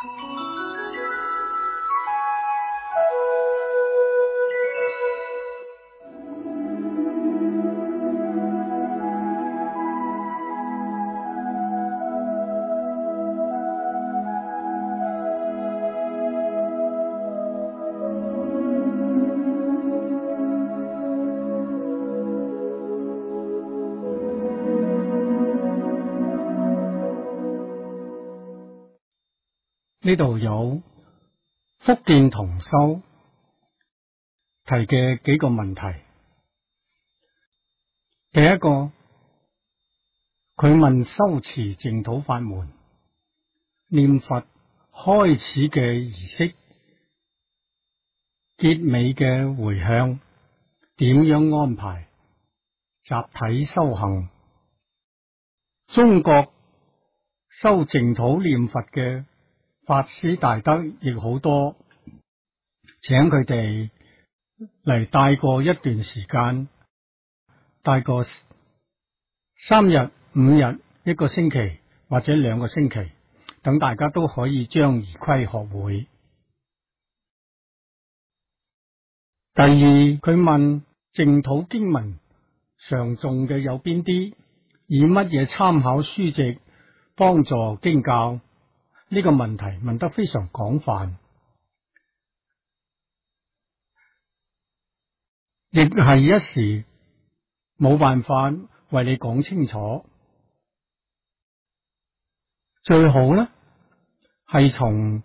呢度有福建同修提嘅幾個問題。第一個，佢問修持淨土法門念佛開始嘅儀式、結尾嘅回向點樣安排？集體修行，中國修淨土念佛嘅法師大德亦好多，請佢哋嚟帶過一段時間，帶過3日、5日、1個星期或者2個星期，等大家都可以將儀規學會。第二，佢問淨土經文常誦嘅有邊啲，以乜嘢參考書籍幫助經教？呢個問題問得非常廣泛，亦係一時冇辦法為你講清楚。最好呢係從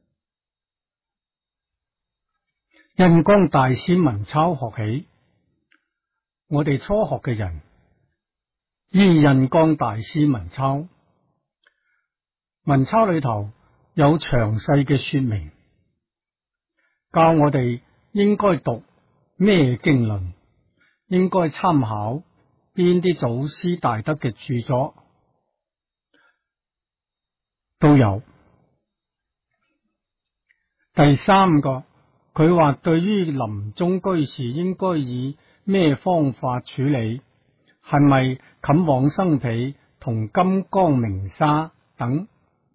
印光大師文鈔學起。我哋初學嘅人依印光大師文鈔，文鈔裏頭有詳細嘅說明，教我哋應該讀咩經論，應該參考邊啲祖師大德嘅著作，都有。第三個，佢話對於臨終居士應該以咩方法處理？係咪冚往生被同金剛明砂等？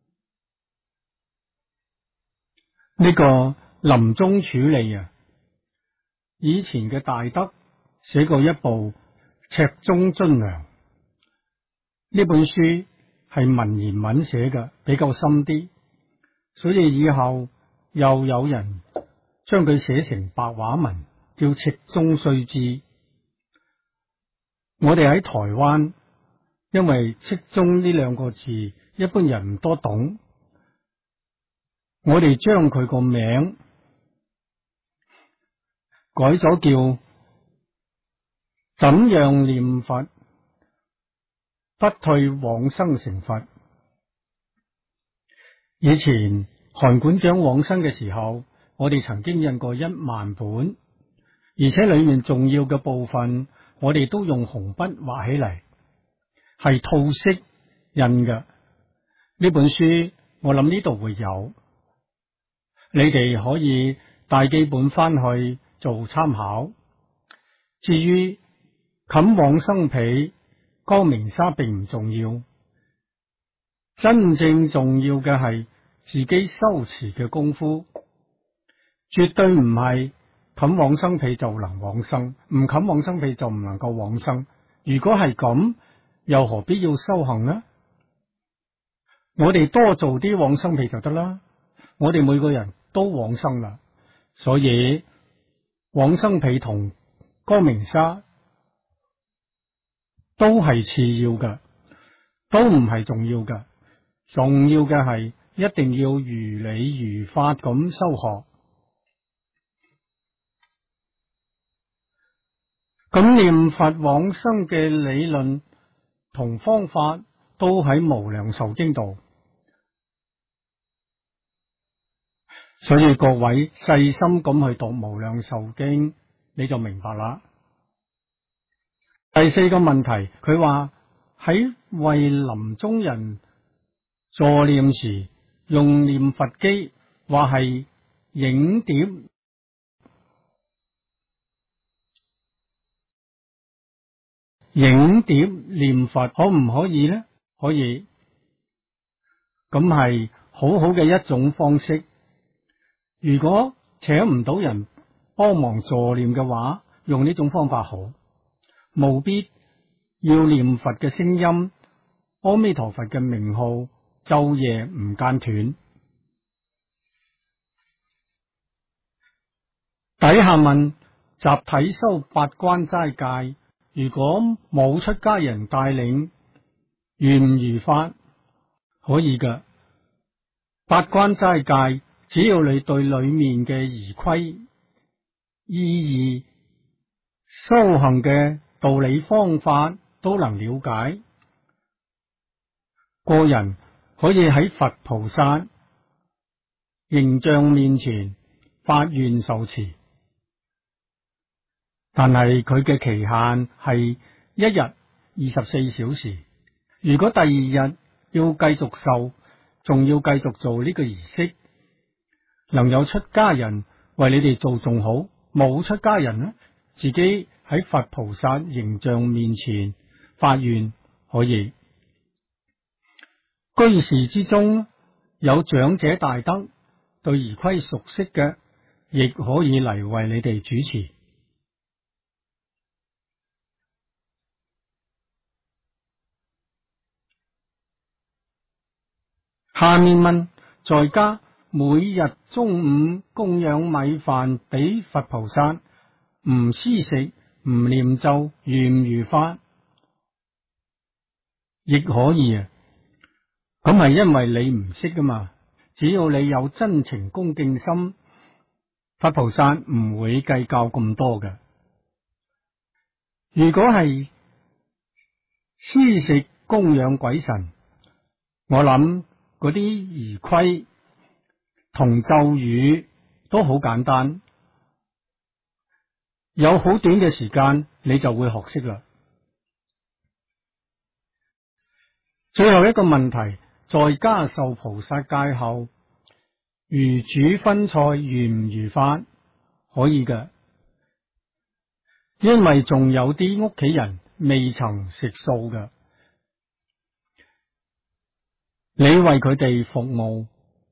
呢個臨終處理啊，以前嘅大德寫過一部《赤宗津梁》，呢本書係文言文寫嘅，比較深啲，所以以後又有人將佢寫成白話文，叫赤宗須知。我哋喺台灣，因為赤宗呢2個字一般人唔多懂，我哋將佢個名改咗叫怎樣念佛不退往生成佛。以前韓館長往生嘅時候，我哋曾經印過1萬本，而且裏面重要嘅部分我哋都用紅筆畫起嚟，係套式印嘅。呢本書我諗呢度會有，你哋可以帶幾本翻去做參考。至於冚往生被、光明砂並唔重要，真正重要嘅係自己修持嘅功夫，絕對唔係冚往生被就能往生，唔冚往生被就唔能夠往生。如果係咁，又何必要修行呢？我哋多做啲往生被就得啦。我哋每個人都往生啦，所以往生被同光明砂都係次要嘅，都唔係重要嘅。重要嘅係一定要如理如法咁修學。咁念佛往生嘅理論同方法都喺無量壽經度，所以各位細心咁去讀無量壽經，你就明白啦。第4個問題，佢話喺為臨終人助念時用念佛機，話係影碟。影碟念佛可唔可以呢？可以，咁係好好嘅一種方式。如果請唔到人幫忙助念嘅話，用呢種方法好，務必要念佛嘅聲音，阿彌陀佛嘅名號，晝夜唔間斷。底下問集體修八關齋戒，如果冇出家人帶領，如唔如法？可以㗎。八關齋戒，只要你對裏面嘅儀規、意義、修行嘅道理方法都能了解，個人可以喺佛菩薩形象面前發願受持，但係佢嘅期限係一日24小時。如果第二日要繼續受，仲要繼續做呢個儀式，能有出家人為你哋做仲好，冇出家人呢，自己喺佛菩薩形象面前發願可以。居士之中有長者大德對儀規熟悉嘅，亦可以嚟為你哋主持。下面問，在家每日中午供養米飯俾佛菩薩，唔施食唔念咒，如唔如法？亦可以啊。咁係因為你唔識噶嘛，只要你有真情恭敬心，佛菩薩唔會計較咁多嘅。如果係施食供養鬼神，我諗嗰啲儀規同咒語都好簡單，有好短嘅時間你就會學識啦。最後一個問題，在家受菩薩戒後，如煮葷菜如唔如法？可以嘅，因為仲有啲屋企人未曾食素嘅，你為佢哋服務，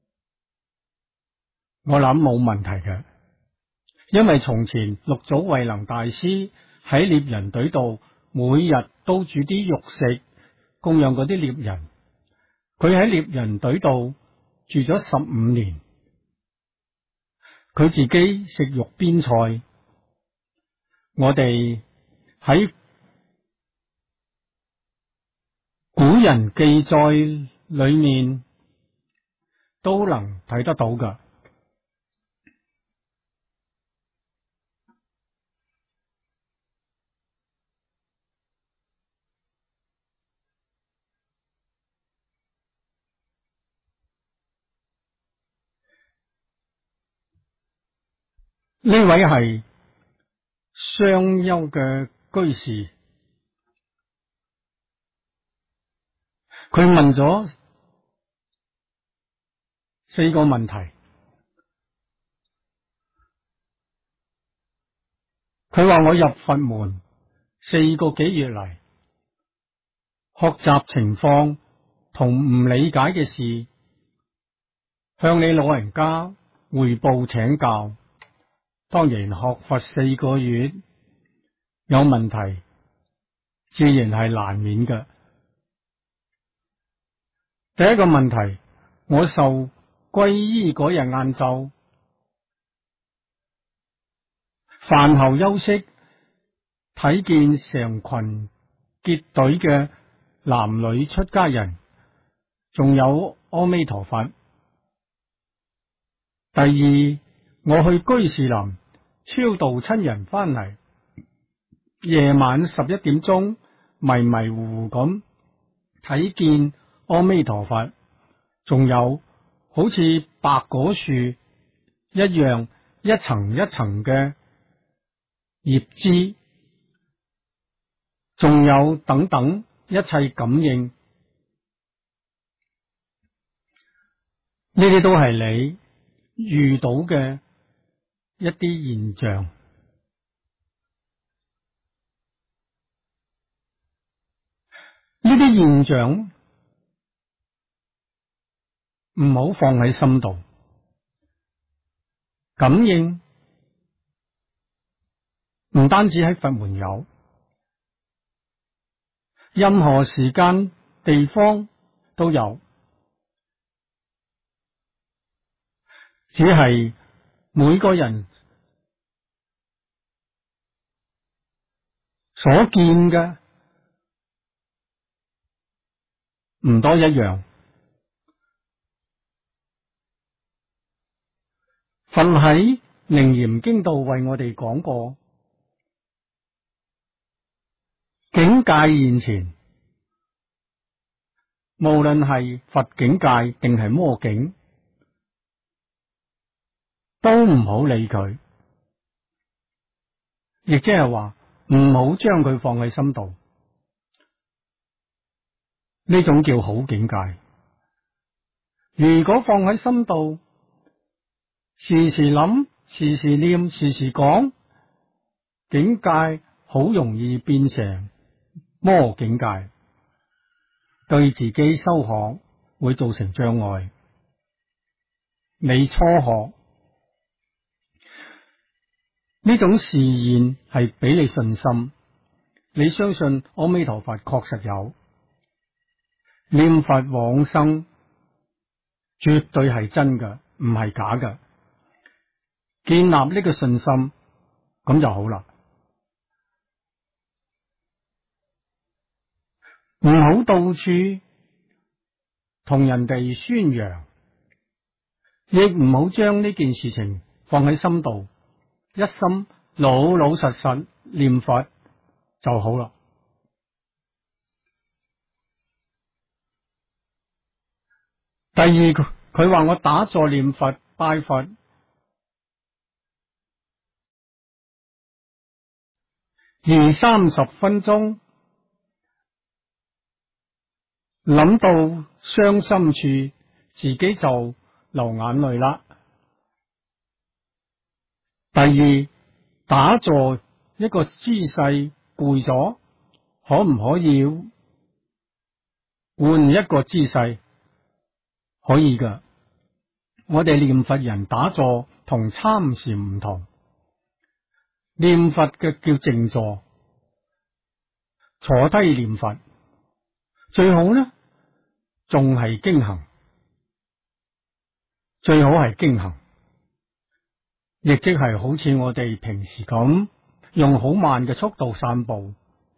我諗冇問題嘅。因為從前六祖慧能大師喺獵人隊度，每日都煮啲肉食供養嗰啲獵人。佢喺獵人隊度住咗15年，佢自己食肉邊菜。我哋喺古人記載裏面都能睇得到㗎。呢位係商丘嘅居士，佢問咗4個問題。佢話，我入佛門4個幾月嚟，學習情況同唔理解嘅事，向你老人家匯報請教。當然學佛4個月有問題，自然係難免嘅。第一個問題，我受皈依嗰日晏晝，飯後休息，睇見成群結隊嘅男女出家人，仲有阿彌陀佛。第二，我去居士林超度親人翻嚟，夜晚11點鐘，迷迷糊糊咁睇見阿彌陀佛，仲有好似白果樹一樣一層一層嘅葉枝，仲有等等一切感應，呢啲都係你遇到嘅一啲現象。呢啲現象唔好放喺心度。感應唔單止喺佛門有，任何時間地方都有，只係每個人所見嘅唔多一樣。佛喺楞嚴經度為我哋講過，境界現前，無論係佛境界定係魔境，都唔好理佢，亦即係話唔好將佢放喺心度。呢種叫好境界。如果放喺心度，時時諗，時時念，時時講，境界好容易變成魔境界，對自己修學會造成障礙。你初學呢種示現係俾你信心，你相信阿彌陀佛確實有，念佛往生絕對係真嘅，唔係假嘅。建立呢個信心，咁就好啦。唔好到處同人哋宣揚，亦唔好將呢件事情放喺心度，一心老老實實念佛就好啦。第二，佢話我打坐念佛拜佛20-30分鐘，諗到傷心處，自己就流眼淚啦。第二，打坐一個姿勢攰咗，可唔可以換一個姿勢？可以噶。我哋念佛人打坐同參禪唔同，念佛嘅叫靜坐，坐低念佛，最好呢仲係經行，最好係經行，亦即係好似我哋平時咁，用好慢嘅速度散步，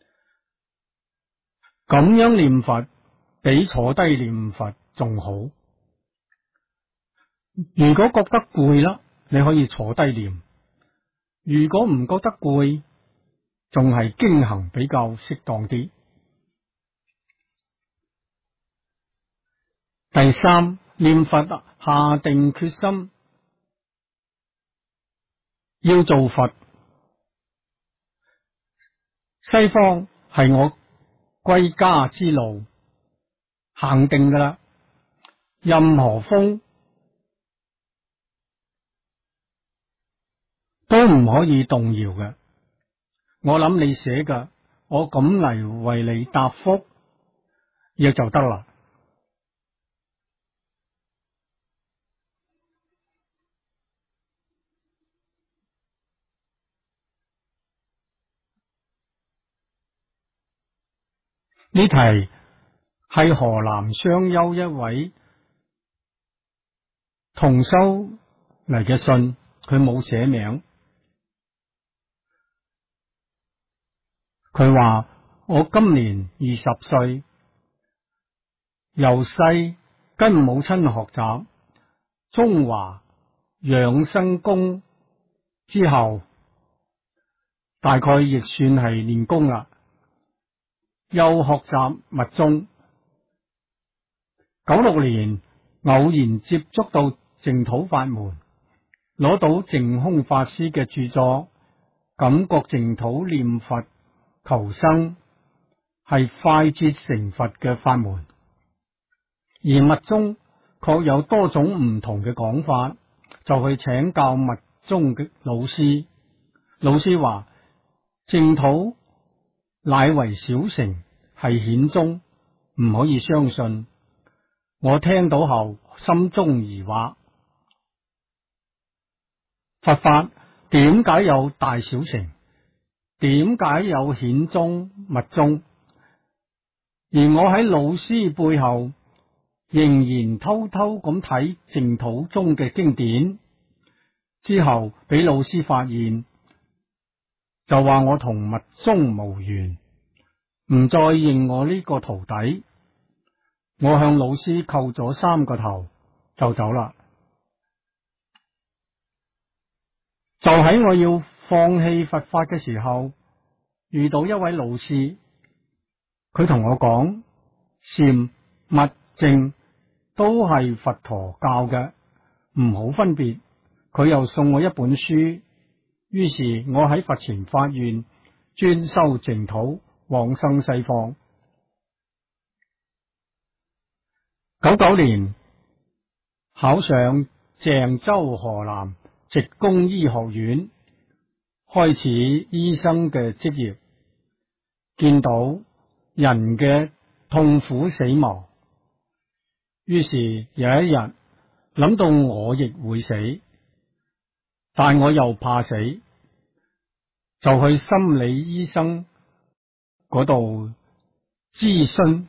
咁樣念佛比坐低念佛仲好。如果覺得攰啦，你可以坐低念；如果唔覺得攰，仲係經行比較適當啲。第三，念佛下定決心要做佛。西方係我歸家之路，行定噶啦，任何風都唔可以動搖嘅。我諗你寫嘅，我咁嚟為你答覆，亦就得啦。呢題係河南商丘一位同修嚟嘅信，佢冇寫名。佢話我今年20歲，由細跟母親學習中華養生功之後，大概亦算係練功啦。又學習密宗，96年偶然接觸到淨土法門，攞到淨空法師嘅著作，感覺淨土念佛求生係快捷成佛嘅法門，而密宗確有多種唔同嘅講法，就去請教密宗嘅老師。老師話淨土乃為小乘，係顯宗，唔可以相信。我聽到後心中疑惑：佛法點解有大小乘？點解有顯宗密宗？而我喺老師背後仍然偷偷咁睇淨土宗嘅經典，之後俾老師發現，就話我同密宗無緣，唔再認我呢個徒弟。我向老師叩咗3個頭就走啦。就喺我要放棄佛法嘅時候，遇到一位老師，佢同我講，禪密淨都係佛陀教嘅，唔好分別。佢又送我一本書，於是我喺佛前發願，專修淨土，往生西方。99年考上鄭州河南直工醫學院，開始醫生嘅職業，見到人嘅痛苦死亡，於是有一日諗到我亦會死，但我又怕死，就去心理醫生嗰度諮詢。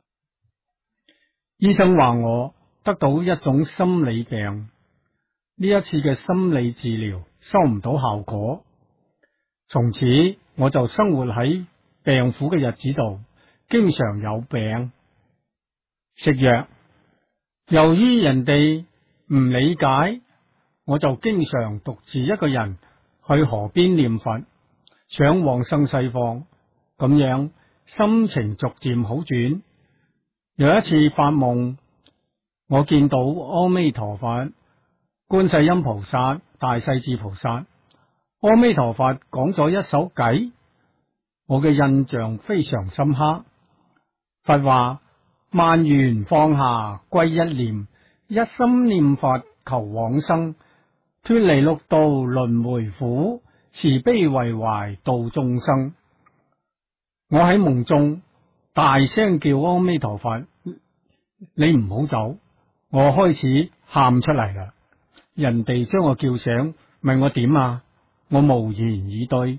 醫生話我得到一種心理病，呢一次嘅心理治療收唔到效果，從此我就生活喺病苦嘅日子度，經常有病食藥。由於人哋唔理解，我就經常獨自一個人去河邊念佛，想往生西方。咁樣心情逐漸好轉。有一次發夢，我見到阿彌陀佛、觀世音菩薩、大勢至菩薩。阿彌陀佛講咗一首偈，我嘅印象非常深刻。佛話：萬緣放下歸一念，一心念佛求往生，脫離六道輪迴苦，慈悲為懷度眾生。我喺夢中大聲叫阿彌陀佛，你唔好走！我開始喊出嚟啦。人哋將我叫醒，問我點啊？我無言以對。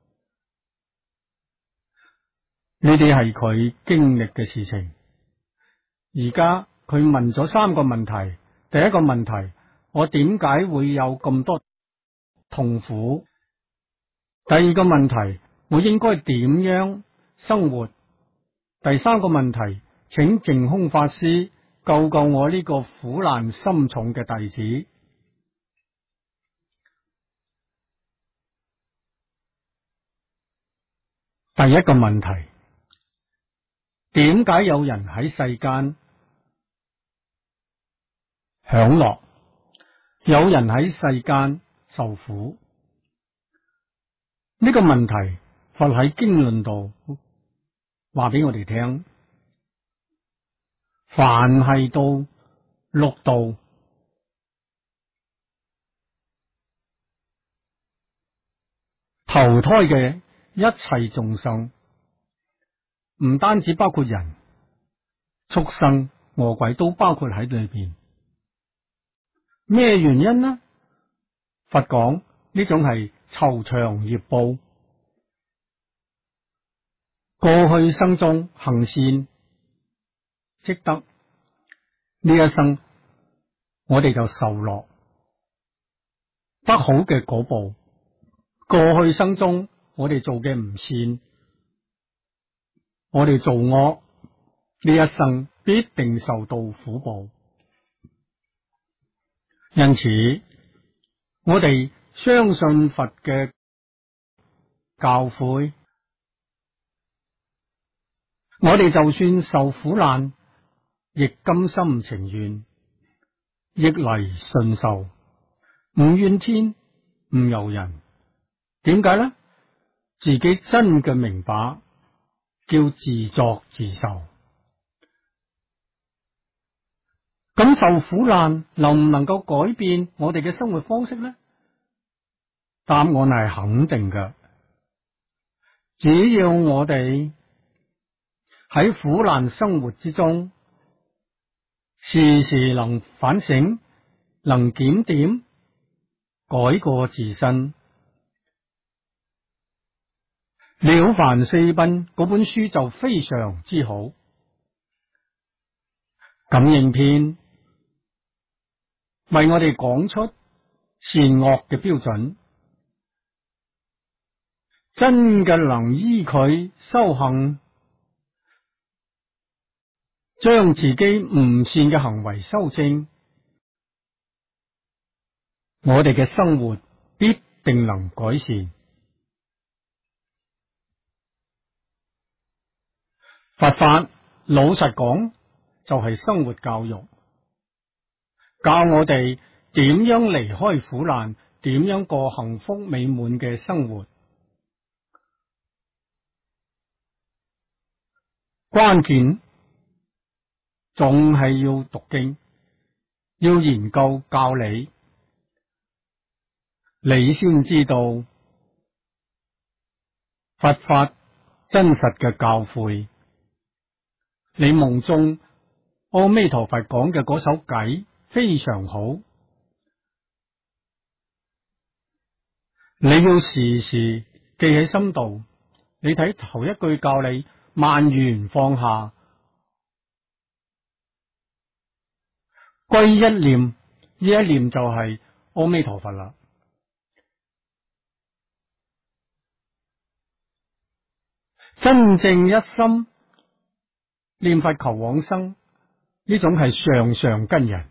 呢啲係佢經歷嘅事情。而家佢問咗3個問題。第一個問題，我點解會有咁多痛苦？第二個問題，我應該點樣生活？第3個問題，請淨空法師救救我呢個苦難深重嘅弟子。第一個問題，點解有人喺世間享樂，有人喺世間受苦？呢個問題，佛喺經論度話俾我哋聽，凡係到六道投胎嘅一切眾生，唔單止包括人、畜生、餓鬼，都包括喺裏邊。咩原因呢？佛講呢種係酬償業報。過去生中行善積德，呢一生我哋就受樂得好嘅果報。過去生中我哋做嘅唔善，我哋做惡，呢一生必定受到苦報。因此，我哋相信佛嘅教誨，我哋就算受苦難，亦甘心情願，逆嚟順受，唔怨天，唔尤人。點解呢？自己真嘅明白，叫自作自受。咁受苦難能唔能夠改變我哋嘅生活方式呢？答案係肯定嘅。只要我哋喺苦難生活之中時時能反省，能檢點，改過自新。了凡四訓嗰本書就非常之好。感應篇為我哋講出善惡嘅標準，真嘅能依佢修行，將自己唔善嘅行為修正，我哋嘅生活必定能改善。佛法老實講就係生活教育，教我哋點樣離開苦難，點樣過幸福美滿嘅生活。關鍵仲係要讀經，要研究教理，你先知道佛法真實嘅教誨。你夢中阿彌陀佛講嘅嗰首偈非常好，你要時時記喺心度。你睇頭一句教你萬緣放下，歸一念，呢一念就係阿彌陀佛啦。真正一心念佛求往生，呢種係上上根人，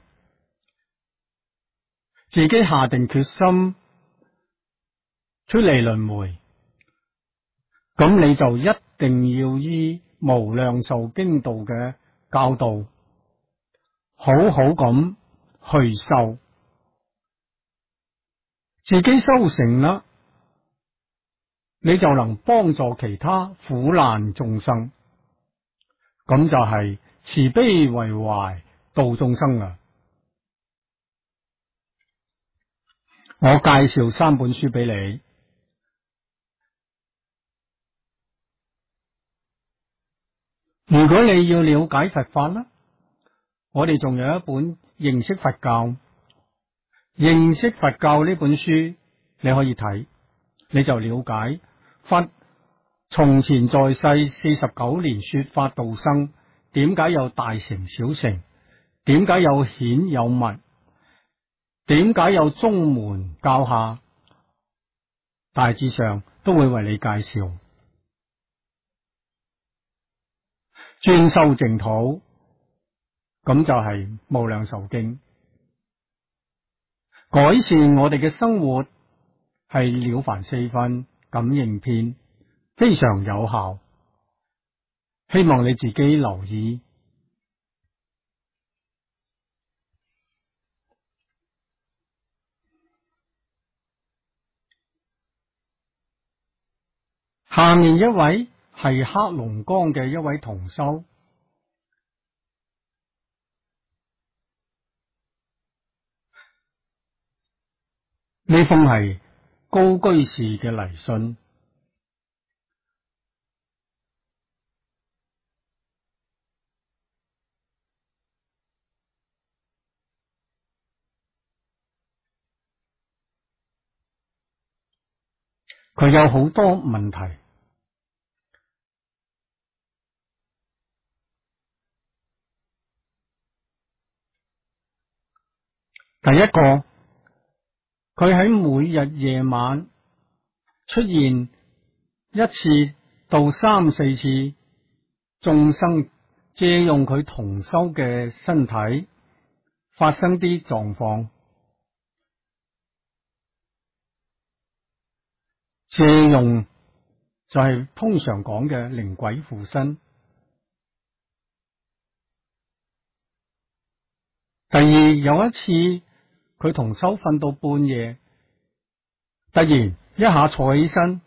自己下定決心出離輪迴，咁你就一定要依無量壽經道嘅教導，好好咁去修，自己修成啦，你就能幫助其他苦難眾生，咁就係慈悲為懷度眾生啦。我介紹三本書俾你，如果你要了解佛法啦，我哋仲有一本認識佛教。認識佛教呢本書你可以睇，你就了解佛從前在世49年說法度生，點解有大乘小乘，點解有顯有密，點解有宗門教下，大致上都會為你介紹。專修淨土，咁就係無量壽經。改善我哋嘅生活係了凡四訓感應篇，非常有效，希望你自己留意。下面一位係黑龍江嘅一位同修，呢封係高居士嘅嚟信。佢有好多問題。第一個，佢喺每日夜晚出現一次到3、4次，眾生借用佢同修嘅身體發生啲狀況，借用就係通常講嘅靈鬼附身。第二，有一次佢同修瞓到半夜，突然一下坐起身，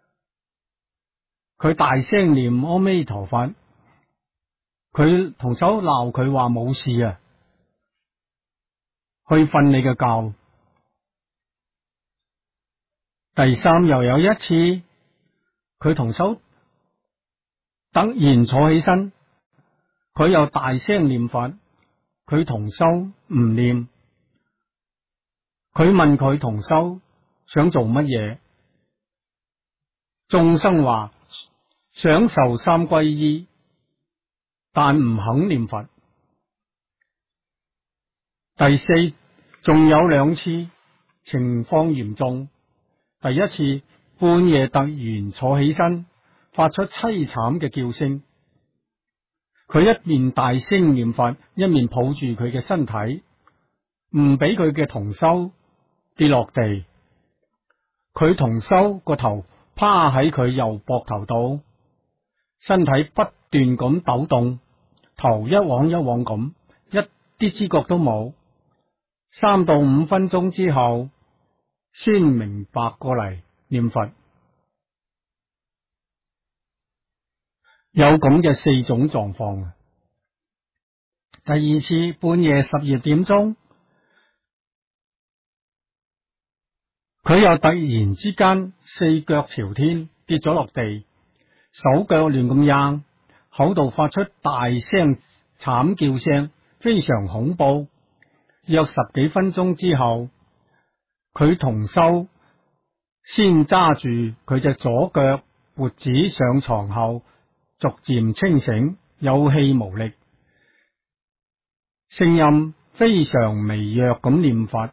佢大聲念阿彌陀佛，佢同修鬧佢話冇事啊，去瞓你嘅覺。第三，又有一次佢同修突然坐起身，佢又大聲念佛， 佢同修唔念，佢問佢同修想做乜嘢？眾生話想受三皈依，但唔肯念佛。第四，仲有兩次情況嚴重。第一次半夜突然坐起身，發出淒慘嘅叫聲。佢一面大聲念佛，一面抱住佢嘅身體，唔俾佢嘅同修跌落地。佢同修個頭趴喺佢右膊頭度，身體不斷咁抖動，頭一晃一晃咁，一啲知覺都冇。3到5分鐘之後，先明白過嚟念佛。有咁嘅4種狀況。第二次半夜12點鐘，佢又突然之間4腳朝天跌咗落地，手腳亂咁扔，口度發出大聲慘叫聲，非常恐怖。約10幾分鐘之後，佢同修先揸住佢隻左腳脖子上床後，逐漸清醒，有氣無力，聲音非常微弱咁念佛。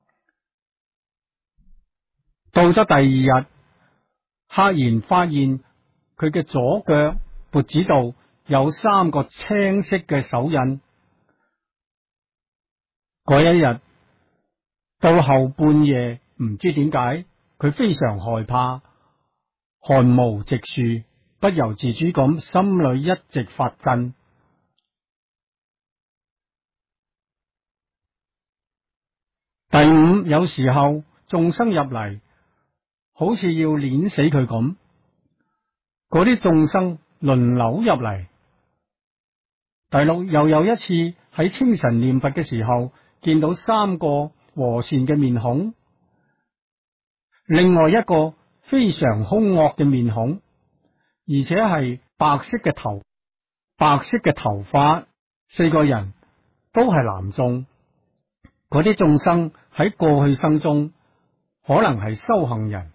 到咗第二日，赫然發現佢嘅左腳脖子度有3個青色嘅手印。嗰一日到後半夜，唔知點解佢非常害怕，汗毛直豎，不由自主咁心裏一直發震。第5，有時候眾生入嚟，好似要碾死佢咁，嗰啲眾生輪流入嚟。第6，又有一次喺清晨念佛嘅時候，見到3個和善嘅面孔，另外一個非常兇惡嘅面孔，而且係白色嘅頭髮，4個人都係男眾。嗰啲眾生喺過去生中可能係修行人，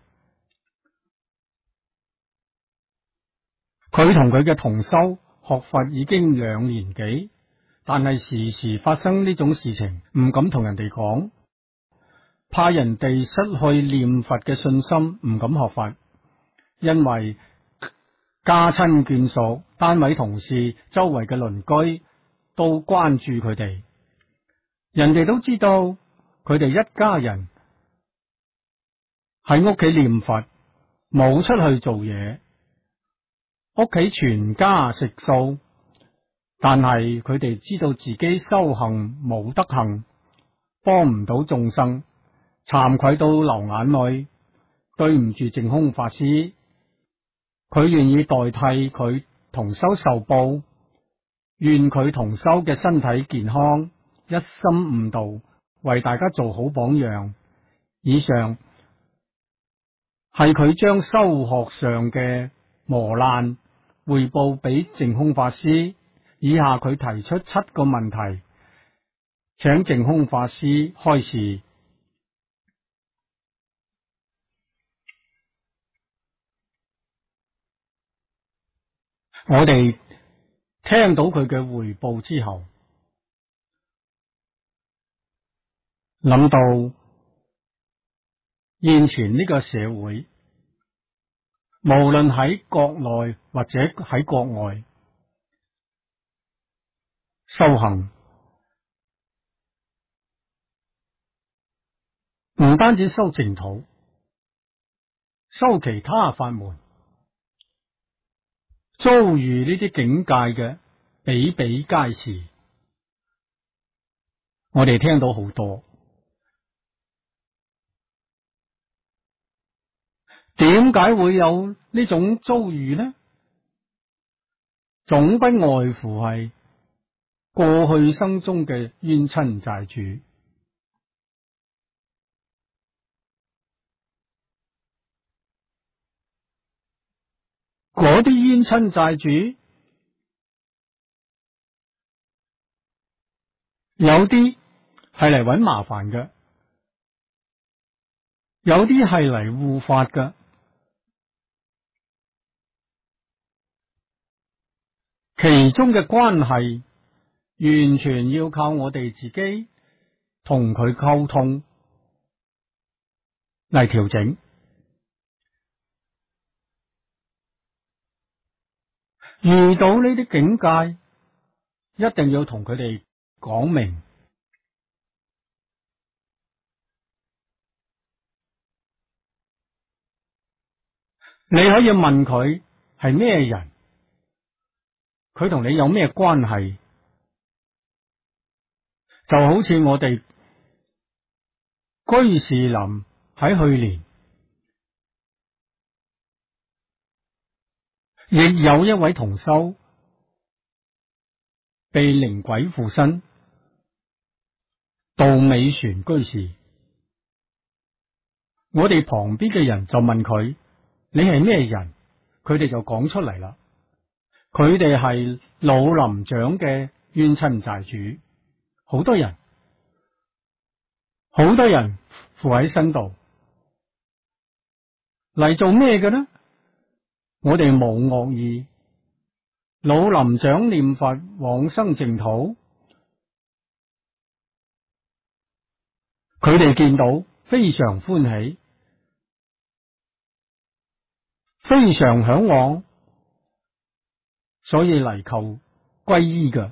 佢同佢嘅同修學佛已經2年幾，但係時時發生呢種事情，唔敢同人哋講，怕人哋失去念佛嘅信心，唔敢學佛，因為家親眷屬、單位同事、周圍嘅鄰居都關注佢哋，人哋都知道佢哋一家人喺屋企念佛，冇出去做嘢，屋企全家食素，但係佢哋知道自己修行冇德行，幫唔到眾生，慚愧到流眼淚，對唔住淨空法師，佢願意代替佢同修受報，願佢同修嘅身體健康，一心悟道，為大家做好榜樣。以上係佢將修學上嘅磨難匯報俾淨空法師。以下佢提出7個問題，請淨空法師開示。我哋聽到佢嘅匯報之後，諗到現前呢個社會，無論喺國內或者喺國外，修行唔單止修淨土，修其他法門，遭遇呢啲境界嘅比比皆是。我哋聽到好多，點解會有呢種遭遇呢？總不外乎係過去生中嘅冤親債主。嗰啲冤親債主有啲係嚟搵麻煩嘅，有啲係嚟護法嘅。其中嘅關係完全要靠我哋自己同佢溝通嚟調整。遇到呢啲境界，一定要同佢哋講明。你可以問佢係咩人，佢同你有咩關係，就好似我哋居士林喺去年亦有一位同修被靈鬼附身，杜美璇居士。我哋旁邊嘅人就問佢：你係咩人？佢哋就講出嚟啦。佢哋係老林長嘅冤親債主，好多人附喺身度嚟做咩嘅呢？我哋冇惡意，老林長念佛往生淨土，佢哋見到非常歡喜，非常向往，所以嚟求皈依嘅。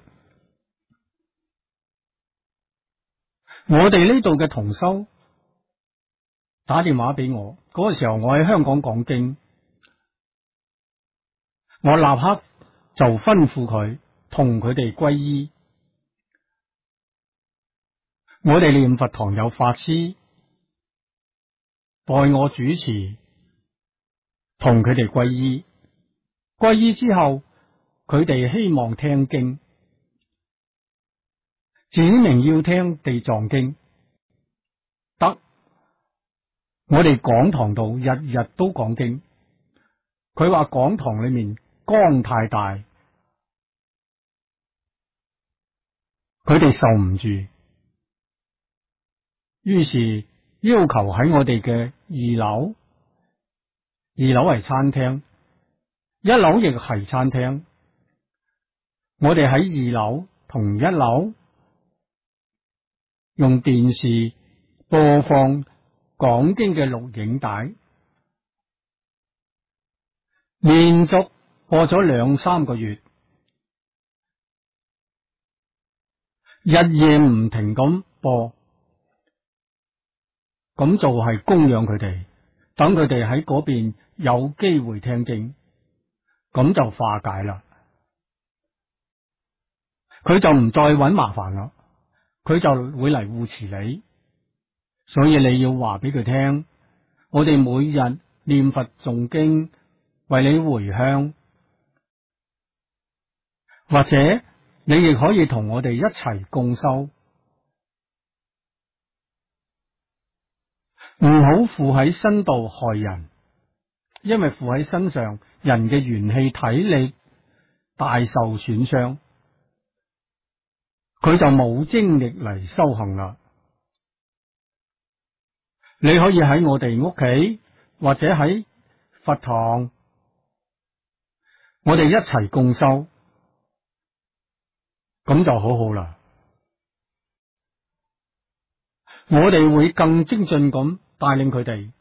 我哋呢度嘅同修打電話俾我，嗰個時候我喺香港講經，我立刻就吩咐佢同佢哋皈依。我哋念佛堂有法師代我主持，同佢哋皈依。皈依之後，佢哋希望聽經，指明要聽地藏經，得。我哋講堂度日日都講經，佢話講堂裏面光太大，佢哋受唔住，於是要求喺我哋嘅二樓係餐廳，一樓亦係餐廳。我哋喺二樓同一樓用電視播放講經嘅錄影帶，連續播咗2-3個月，日夜唔停咁播，咁就係供養佢哋，等佢哋喺嗰邊有機會聽經，咁就化解啦。佢就唔再搵麻煩啦，佢就會嚟護持你。所以你要話俾佢聽，我哋每日念佛誦經，為你回向，或者你亦可以同我哋一齊共修，唔好附喺身度害人，因為附喺身上，人嘅元氣體力大受損傷，佢就冇精力嚟修行啦。你可以喺我哋屋企或者喺佛堂，我哋一齊共修，咁就好好啦。我哋會更精進咁帶領佢哋，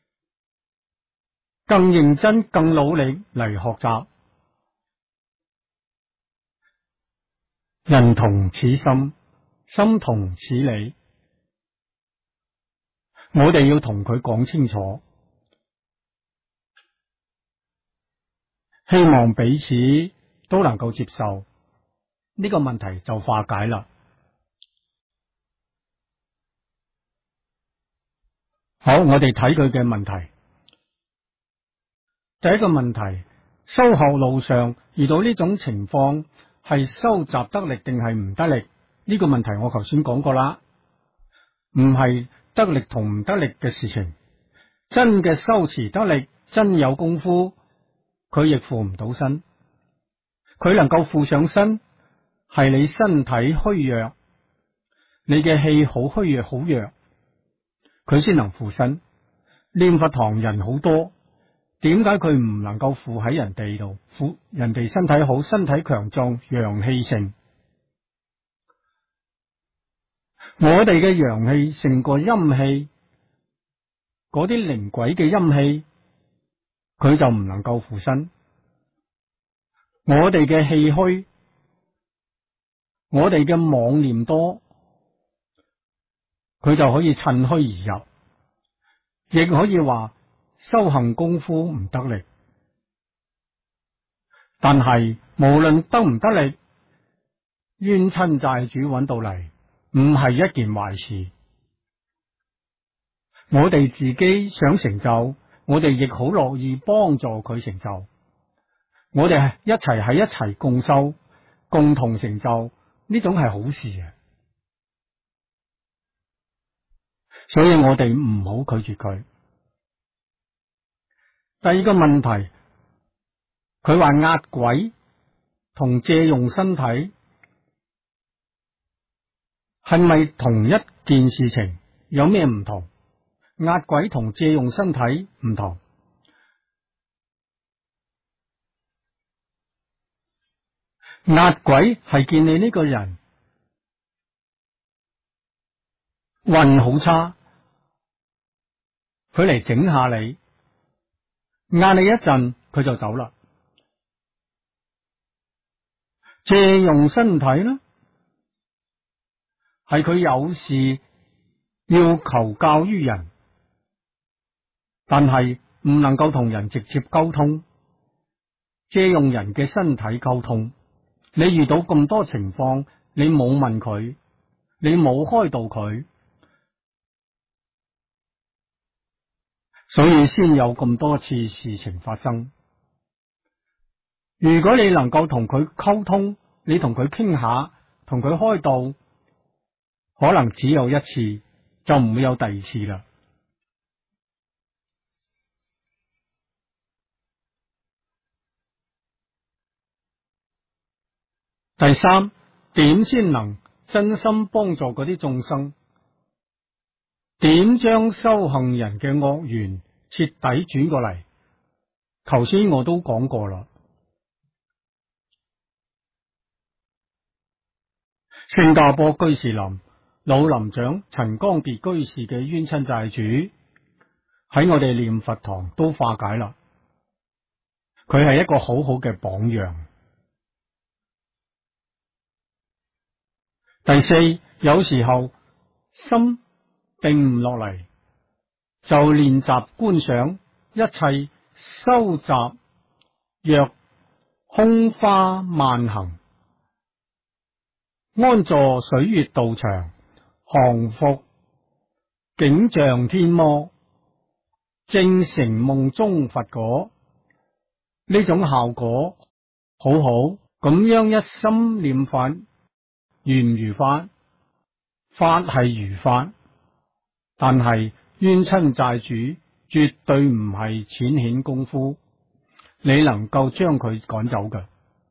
更認真、更努力嚟學習。人同此心，心同此理。我哋要同佢講清楚，希望彼此都能夠接受，呢個問題就化解啦。好，我哋睇佢嘅問題。第一個問題，修學路上遇到呢種情況，係修習得力定係唔得力？呢個問題我頭先講過啦，唔係得力同唔得力嘅事情。真嘅修持得力，真有功夫，佢亦附唔到身。佢能夠附上身，係你身體虛弱， 你嘅氣好虛弱，好弱，佢先能附身。念佛堂人好多，點解佢唔能夠附喺人哋度？附人哋身體好，身體強壯，陽氣盛。我哋嘅陽氣勝過陰氣，嗰啲靈鬼嘅陰氣，佢就唔能夠附身。我哋嘅氣虛，我哋嘅妄念多，佢就可以趁虛而入，亦可以話修行功夫唔得力。但係無論得唔得力，冤親債主揾到嚟，唔係一件壞事。我哋自己想成就，我哋亦好樂意幫助佢成就。我哋一齊喺一齊共修，共同成就，呢種係好事啊！所以我哋唔好拒絕佢。第二個問題，佢話壓鬼同借用身體係咪同一件事情？有咩唔同？壓鬼同借用身體唔同。壓鬼係見你呢個人運好差，佢嚟整下你，壓你一陣，佢就走啦。借用身體呢，係佢有事要求教於人，但係唔能夠同人直接溝通，借用人嘅身體溝通。你遇到咁多情況，你冇問佢，你冇開導佢，所以先有咁多次事情發生。如果你能夠同佢溝通，你同佢傾下，同佢開導，可能只有一次，就唔會有第二次啦。第三，點先能真心幫助嗰啲眾生？點將修行人嘅惡緣徹底轉過嚟？頭先我都講過啦。新加坡居士林老林長陳光別居士嘅冤親債主喺我哋念佛堂都化解啦。佢係一個好好嘅榜樣。第四，有時候心定唔落嚟，就練習觀想一切收集若空花萬行，安坐水月道場，降伏景象天魔，正成夢中佛果。呢種效果好好，咁樣一心念法，如唔如法？法係如法，但係冤親債主絕對唔係淺顯功夫，你能夠將佢趕走嘅，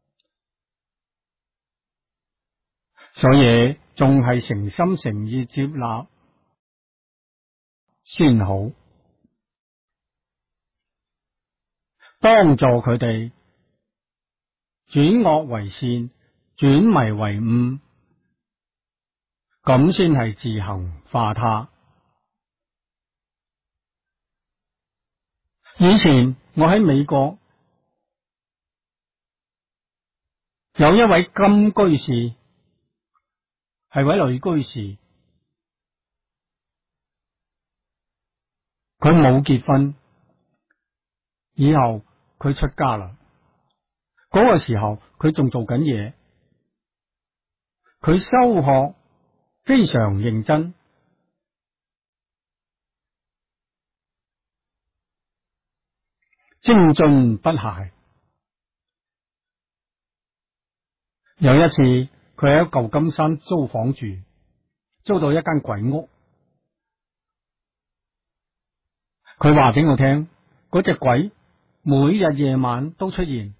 所以仲係誠心誠意接納先好，幫助佢哋轉惡為善，轉迷為悟，咁先係自行化他。以前我喺美國有一位金居士，係位女居士，佢冇結婚，以後佢出家啦。嗰個時候佢仲做緊嘢，佢修學非常認真，精進不懈。有一次佢喺舊金山租房住，租到一間鬼屋。佢話俾我聽，嗰隻鬼每日夜晚都出現，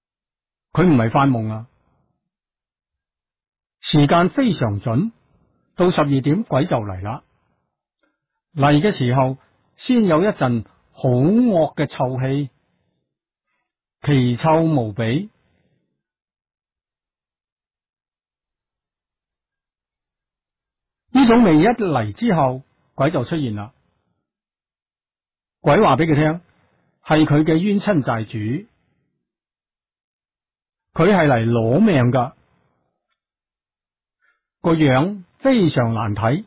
佢唔係發夢啊，時間非常準， 到12點鬼就嚟啦。嚟嘅時候先有一陣好惡嘅臭氣，奇臭無比。呢種味一嚟之後，鬼就出現啦。鬼話俾佢聽，係佢嘅冤親債主，佢係嚟攞命噶，個樣非常難睇，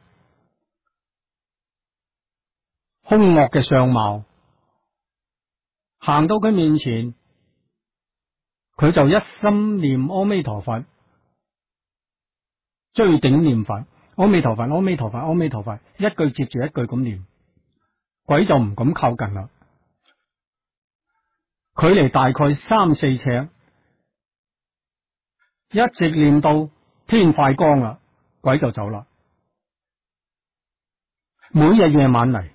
兇惡嘅相貌。行到佢面前，佢就一心念阿彌陀佛，追頂念佛，阿彌陀佛，阿彌陀佛，阿彌陀佛，一句接住一句咁念，鬼就唔敢靠近啦。距離大概3、4尺，一直念到天快光啦，鬼就走啦。每日夜晚嚟，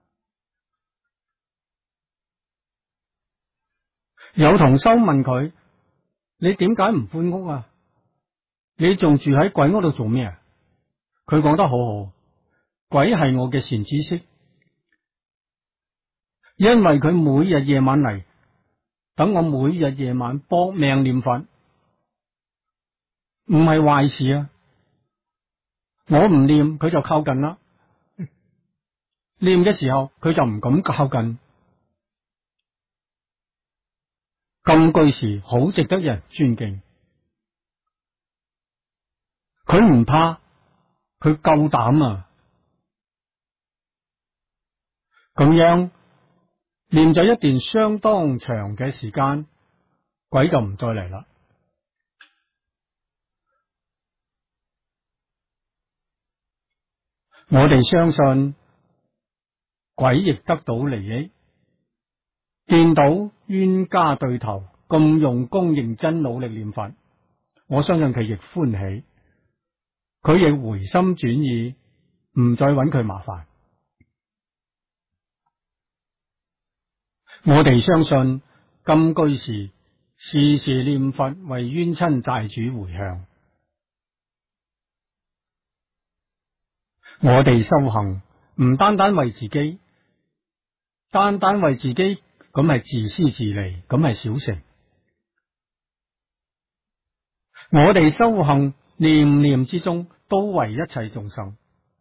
有同修問佢：你點解唔搬屋啊？你仲住喺鬼屋度做咩啊？佢講得好好，鬼係我嘅善知識，因為佢每日夜晚嚟，等我每日夜晚搏命念佛，唔係壞事啊！我唔念，佢就靠近啦。念嘅時候，佢就唔敢靠近。金居士好值得人尊敬，佢唔怕，佢夠膽啊！咁樣念咗一段相當長嘅時間，鬼就唔再嚟啦。我哋相信鬼亦得到利益，見到冤家對頭咁用功認真努力念佛，我相信佢亦歡喜，佢亦回心轉意，唔再揾佢麻煩。我哋相信金居士時時念佛為冤親債主回向。我哋修行唔單單為自己，單單為自己咁係自私自利，咁係小乘。我哋修行念念之中都為一切眾生，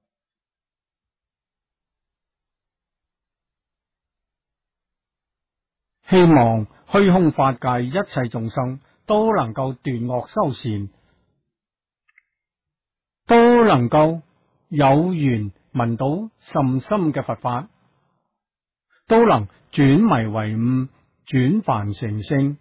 希望虛空法界一切眾生都能夠斷惡修善，都能夠有緣聞到甚深嘅佛法，都能轉迷為悟，轉凡成聖。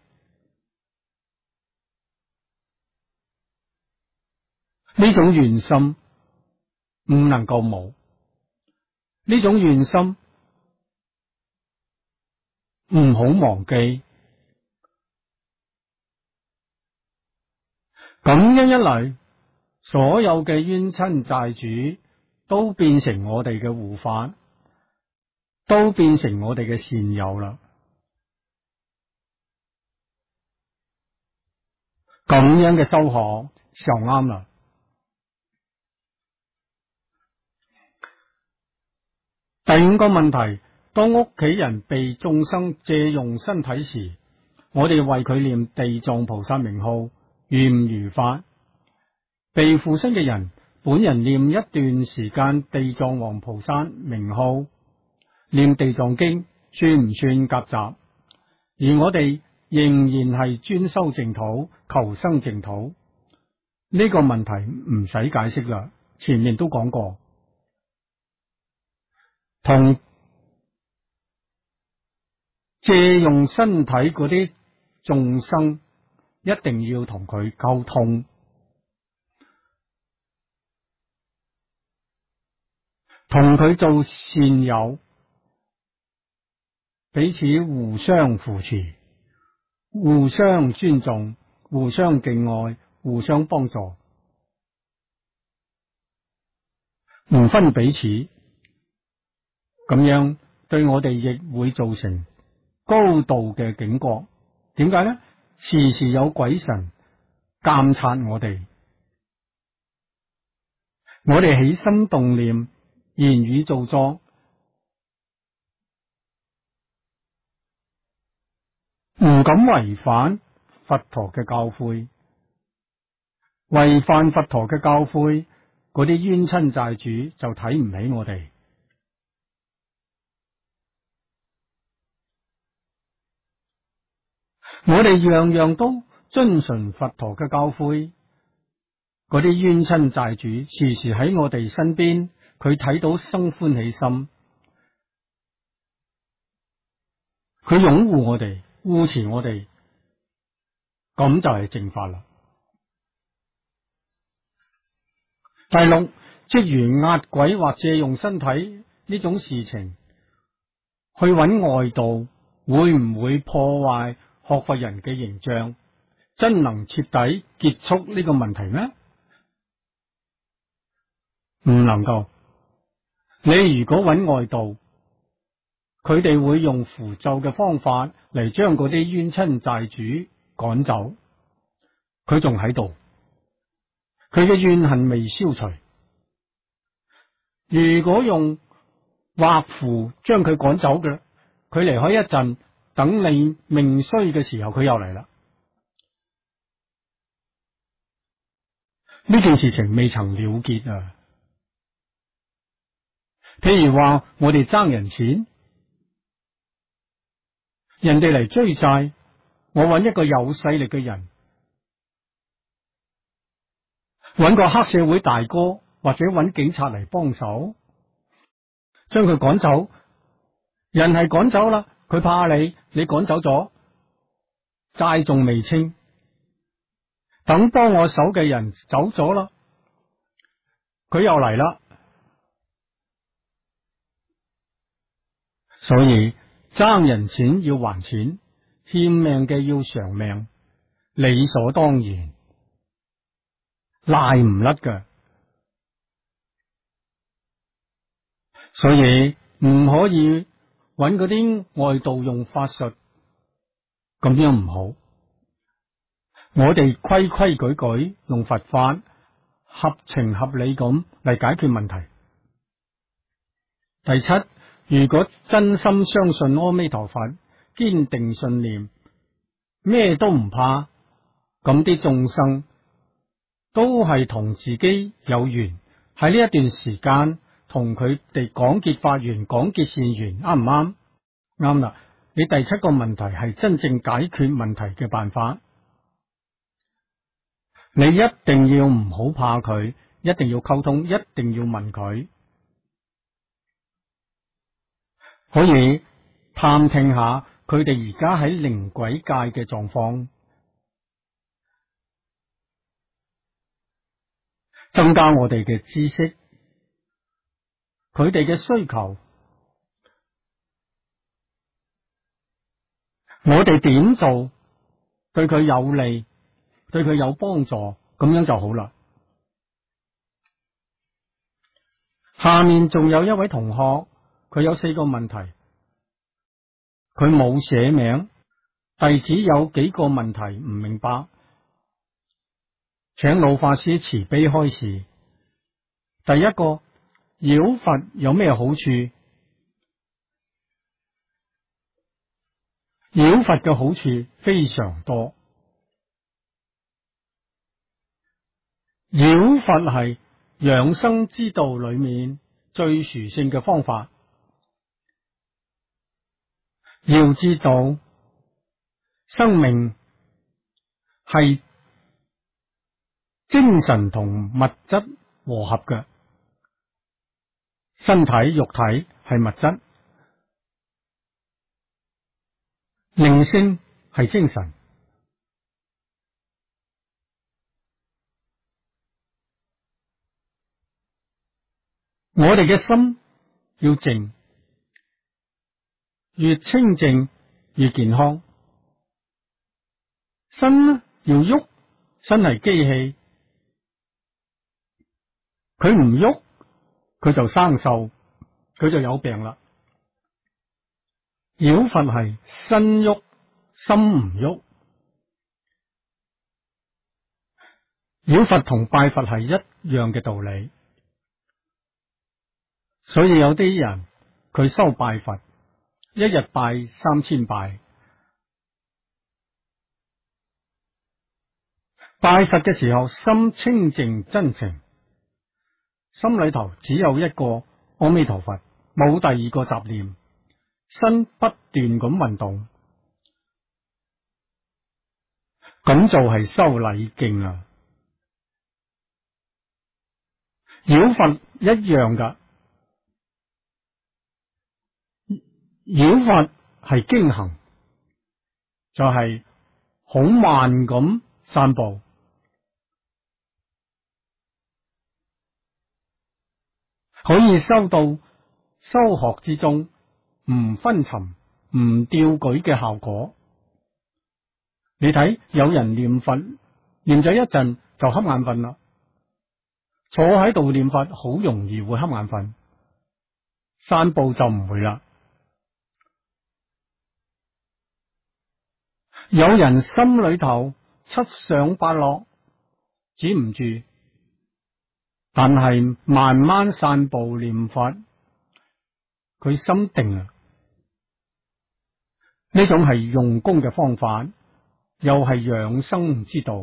呢種願心唔能夠冇，呢種願心唔好忘記。咁樣一嚟，所有嘅冤親債主都變成我哋嘅護法，都變成我哋嘅善友啦。咁樣嘅修學就啱啦。第5個問題，當屋企人被眾生借用身體時，我哋為佢念地藏菩薩名號，如唔如法？被附身嘅人本人念一段時間地藏王菩薩名號，念地藏經，算唔算夾雜？而我哋仍然係專修淨土，求生淨土，呢個問題唔使解釋啦，前面都講過。同借用身體嗰啲眾生，一定要同佢溝通，同佢做善友，彼此互相扶持，互相尊重，互相敬愛，互相幫助，唔分彼此。咁樣對我哋亦會造成高度嘅警覺。點解呢？時時有鬼神監察我哋， 我哋起心動念、言語造作，唔敢違反佛陀嘅教誨，違反佛陀嘅教誨，嗰啲冤親債主就睇唔起我哋。我哋樣樣都遵循佛陀嘅教誨，嗰啲冤親債主時時喺我哋身邊，佢睇到生歡喜心，佢擁護我哋，護持我哋，咁就係正法啦。第六，即如壓鬼或借用身體呢種事情去揾外道，會唔會破壞學佛人嘅形象？真能徹底結束呢個問題咩？唔能夠。你如果揾外道，佢哋會用符咒嘅方法嚟將嗰啲冤親債主趕走，佢仲喺度，佢嘅怨恨未消除。如果用畫符將佢趕走嘅，佢離開一陣，等你命衰嘅時候，佢又嚟啦。呢件事情未曾了結啊！譬如話我哋爭人錢，人哋嚟追債，我揾一個有勢力嘅人，揾個黑社會大哥或者揾警察嚟幫手，將佢趕走。人係趕走啦，佢怕你，你趕走咗，債仲未清。等幫我手嘅人走咗啦，佢又嚟啦。所以爭人錢要還錢，欠命嘅要償命，理所當然，賴唔甩㗎。所以唔可以揾嗰啲外道用法術，咁樣唔好。我哋規規矩矩用佛法，合情合理咁嚟解決問題。第七，如果真心相信阿彌陀佛，堅定信念，咩都唔怕，咁啲眾生都係同自己有緣，喺呢一段時間同佢哋廣結法緣、廣結善緣，啱唔啱？啱啦。你第七個問題係真正解決問題嘅辦法。你一定要唔好怕佢，一定要溝通，一定要問佢，可以探聽下佢哋而家喺靈鬼界嘅狀況，增加我哋嘅知識，佢哋嘅需求，我哋點做對佢有利，對佢有幫助，咁樣就好啦。下面仲有一位同學，佢有4個問題，佢冇寫名，弟子有幾個問題唔明白，請老法師慈悲開示。第一個，繞佛有咩好處？繞佛嘅好處非常多。繞佛係養生之道裏面最殊勝嘅方法。要知道，生命係精神同物質和合嘅，身體肉體係物質，靈性係精神。我哋嘅心要靜，越清靜越健康。身呢要喐，身係機器，佢唔喐，佢就生鏽，佢就有病啦。繞佛係身喐，心唔喐。繞佛同拜佛係一樣嘅道理。 所以有啲人佢修拜佛，一日拜3000拜。拜佛嘅時候，心清淨真誠，心裏頭只有一個阿彌陀佛，冇第二個雜念，身不斷咁運動，咁就係修禮敬啦。繞佛一樣噶，繞佛係經行，就係好慢咁散步。可以收到修學之中唔昏沉、唔吊舉嘅效果。你睇，有人念佛念咗一陣就瞌眼瞓啦，坐喺度念佛好容易會瞌眼瞓，散步就唔會啦。有人心裏頭七上八落，止唔住，但係慢慢散步念佛，佢心定啦。呢種係用功嘅方法，又係養生之道。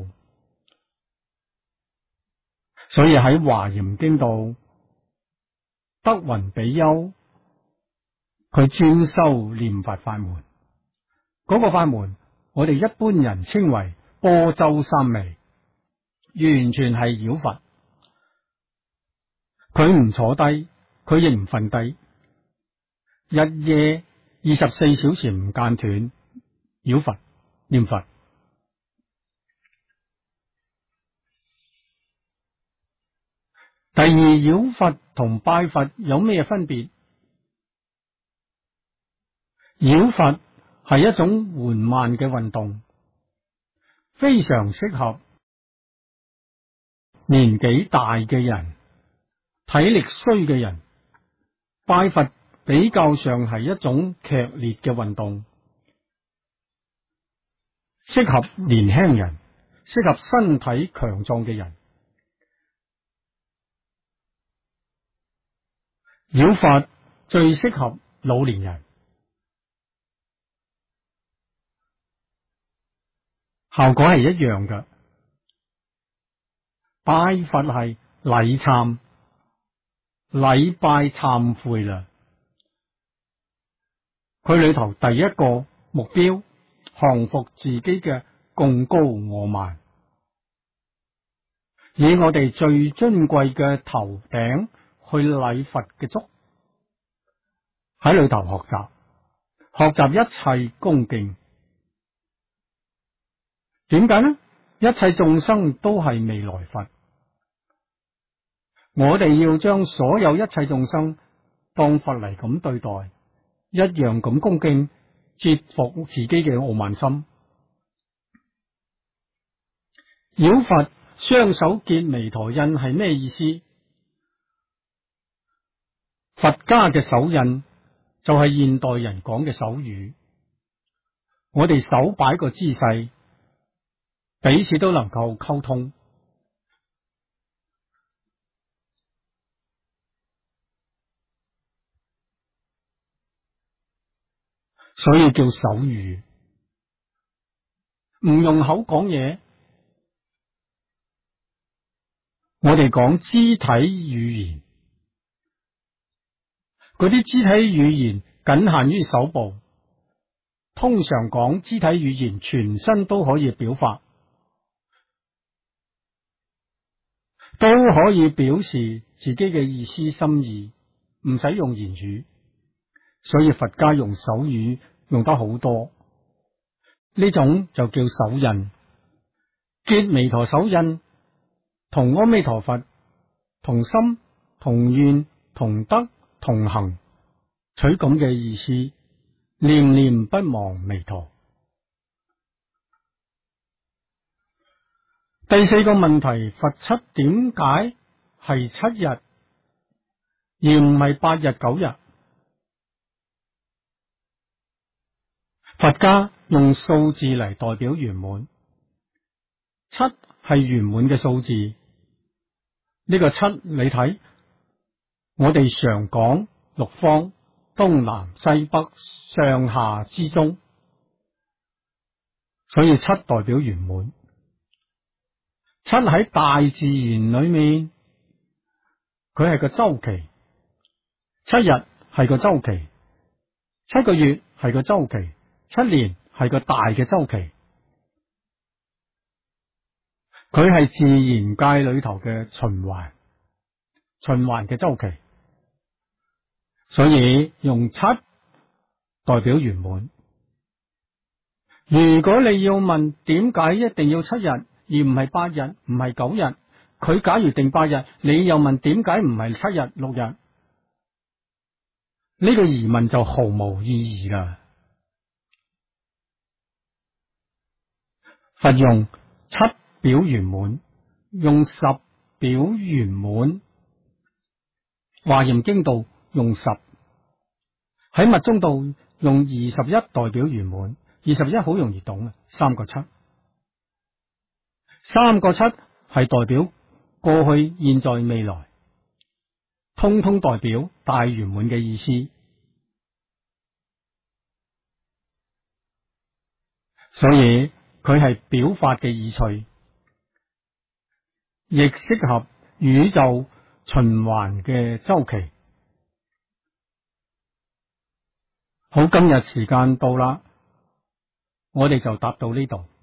所以喺華嚴經度，德雲比丘佢專修念佛法門，嗰個法門我哋一般人稱為般舟三昧，完全係繞佛。佢唔坐低，佢亦唔瞓低，日夜24小時唔間斷繞佛念佛。第二，繞佛同拜佛有咩分別？繞佛係一種緩慢嘅運動，非常適合年紀大嘅人、體力衰嘅人。拜佛比較上係一種劇烈嘅運動，適合年輕人，適合身體強壯嘅人。繞佛最適合老年人，效果係一樣嘅。拜佛係禮懺，禮拜懺悔啦。佢裏頭第一個目標，降服自己嘅貢高我慢，以我哋最尊貴嘅頭頂去禮佛嘅足，喺裏頭學習一切恭敬。點解呢？一切眾生都係未來佛，我哋要將所有一切眾生當佛嚟咁對待，一樣咁恭敬，折服自己嘅傲慢心。繞佛雙手結彌陀印係咩意思？佛家嘅手印就係現代人講嘅手語，我哋手擺個姿勢，彼此都能夠溝通，所以叫手語。唔用口講嘢，我哋講肢體語言。嗰啲肢體語言僅限於手部，通常講肢體語言全身都可以表達，都可以表示自己嘅意思心意，唔使用言語。所以佛家用手語用得好多，呢種就叫手印。結彌陀手印同阿彌陀佛同心同願同德同行，取咁嘅意思，念念不忘彌陀。第四個問題，佛七點解係7日而唔係8日9日？佛家用數字嚟代表圓滿，7係圓滿嘅數字。呢個7你睇， 我哋常講六方，東南西北上下之中，所以七代表圓滿。七喺大自然裏面，佢係個周期，七日係個周期，七個月係個周期，七年係個大嘅周期。佢係自然界裏頭嘅循環嘅周期，所以用七代表圓滿。如果你要問點解一定要7日而唔係8日，唔係9日，佢假如定8日，你又問點解唔係7日6日？呢個疑問就毫無意義啦。佛用七表圓滿，用10表圓滿。華嚴經度用10，喺密宗度用21代表圓滿。21好容易懂啊，3個7，3個7係代表過去、現在、未來，通通代表大圓滿嘅意思。所以佢係表法嘅意趣，亦適合宇宙循環嘅周期。好，今日時間到啦，我哋就答到呢度。